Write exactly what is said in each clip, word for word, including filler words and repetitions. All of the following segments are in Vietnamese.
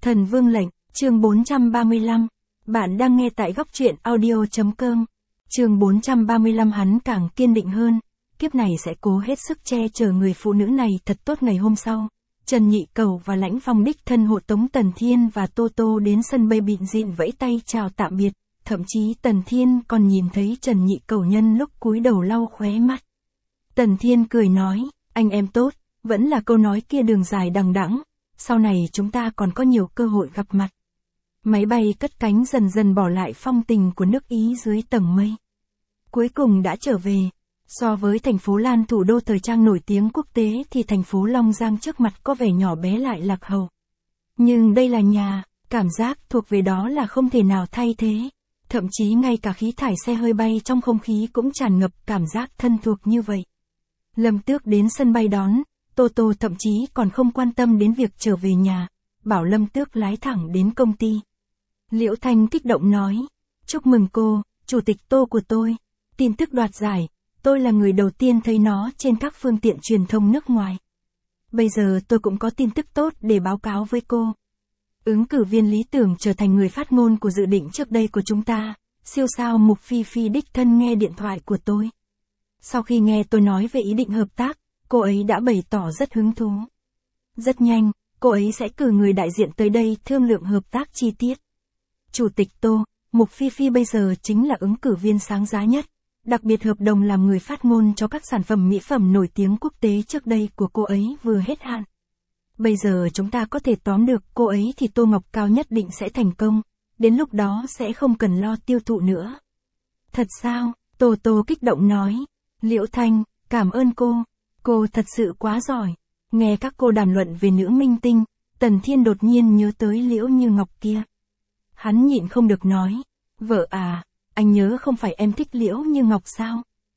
Thần Vương lệnh, chương bốn trăm ba mươi lăm. Bạn đang nghe tại góc truyện audio.com. Chương bốn trăm ba mươi lăm hắn càng kiên định hơn, kiếp này sẽ cố hết sức che chở người phụ nữ này thật tốt. Ngày hôm sau, Trần Nhị Cẩu và Lãnh Phong đích thân hộ tống Tần Thiên và Tô Tô đến sân bay bịn dịn vẫy tay chào tạm biệt, thậm chí Tần Thiên còn nhìn thấy Trần Nhị Cẩu nhân lúc cúi đầu lau khóe mắt. Tần Thiên cười nói, anh em tốt, vẫn là câu nói kia đường dài đằng đẵng, sau này chúng ta còn có nhiều cơ hội gặp mặt. Máy bay cất cánh dần dần bỏ lại phong tình của nước Ý dưới tầng mây. Cuối cùng đã trở về. So với thành phố Lan, thủ đô thời trang nổi tiếng quốc tế, thì thành phố Long Giang trước mặt có vẻ nhỏ bé lại lạc hậu. Nhưng đây là nhà, cảm giác thuộc về đó là không thể nào thay thế. Thậm chí ngay cả khí thải xe hơi bay trong không khí cũng tràn ngập cảm giác thân thuộc như vậy. Lâm Tước đến sân bay đón, Tô Tô thậm chí còn không quan tâm đến việc trở về nhà, bảo Lâm Tước lái thẳng đến công ty. Liễu Thanh kích động nói, chúc mừng cô, chủ tịch Tô của tôi, tin tức đoạt giải, tôi là người đầu tiên thấy nó trên các phương tiện truyền thông nước ngoài. Bây giờ tôi cũng có tin tức tốt để báo cáo với cô. Ứng cử viên lý tưởng trở thành người phát ngôn của dự định trước đây của chúng ta, siêu sao Mục Phi Phi đích thân nghe điện thoại của tôi. Sau khi nghe tôi nói về ý định hợp tác, cô ấy đã bày tỏ rất hứng thú. Rất nhanh, cô ấy sẽ cử người đại diện tới đây thương lượng hợp tác chi tiết. Chủ tịch Tô, Mục Phi Phi bây giờ chính là ứng cử viên sáng giá nhất, đặc biệt hợp đồng làm người phát ngôn cho các sản phẩm mỹ phẩm nổi tiếng quốc tế trước đây của cô ấy vừa hết hạn. Bây giờ chúng ta có thể tóm được cô ấy thì Tô Ngọc Cao nhất định sẽ thành công, đến lúc đó sẽ không cần lo tiêu thụ nữa. Thật sao? Tô Tô kích động nói. Liễu Thanh, cảm ơn cô, cô thật sự quá giỏi. Nghe các cô đàm luận về nữ minh tinh, Tần Thiên đột nhiên nhớ tới Liễu Như Ngọc kia. Hắn nhịn không được nói, vợ à, anh nhớ không phải em thích Liễu Như Ngọc sao?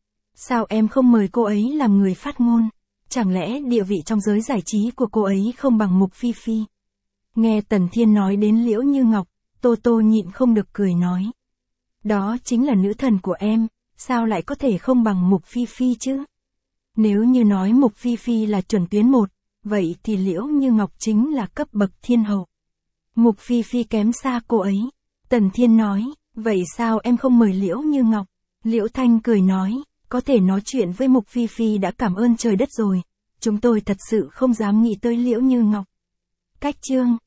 Sao em không mời cô ấy làm người phát ngôn? Chẳng lẽ địa vị trong giới giải trí của cô ấy không bằng Mục Phi Phi? Nghe Tần Thiên nói đến Liễu Như Ngọc, Tô Tô nhịn không được cười nói. Đó chính là nữ thần của em, sao lại có thể không bằng Mục Phi Phi chứ? Nếu như nói Mục Phi Phi là chuẩn tuyến một, vậy thì Liễu Như Ngọc chính là cấp bậc thiên hậu. Mục Phi Phi kém xa cô ấy. Tần Thiên nói, vậy sao em không mời Liễu Như Ngọc? Liễu Thanh cười nói, có thể nói chuyện với Mục Phi Phi đã cảm ơn trời đất rồi. Chúng tôi thật sự không dám nghĩ tới Liễu Như Ngọc. Cách chương.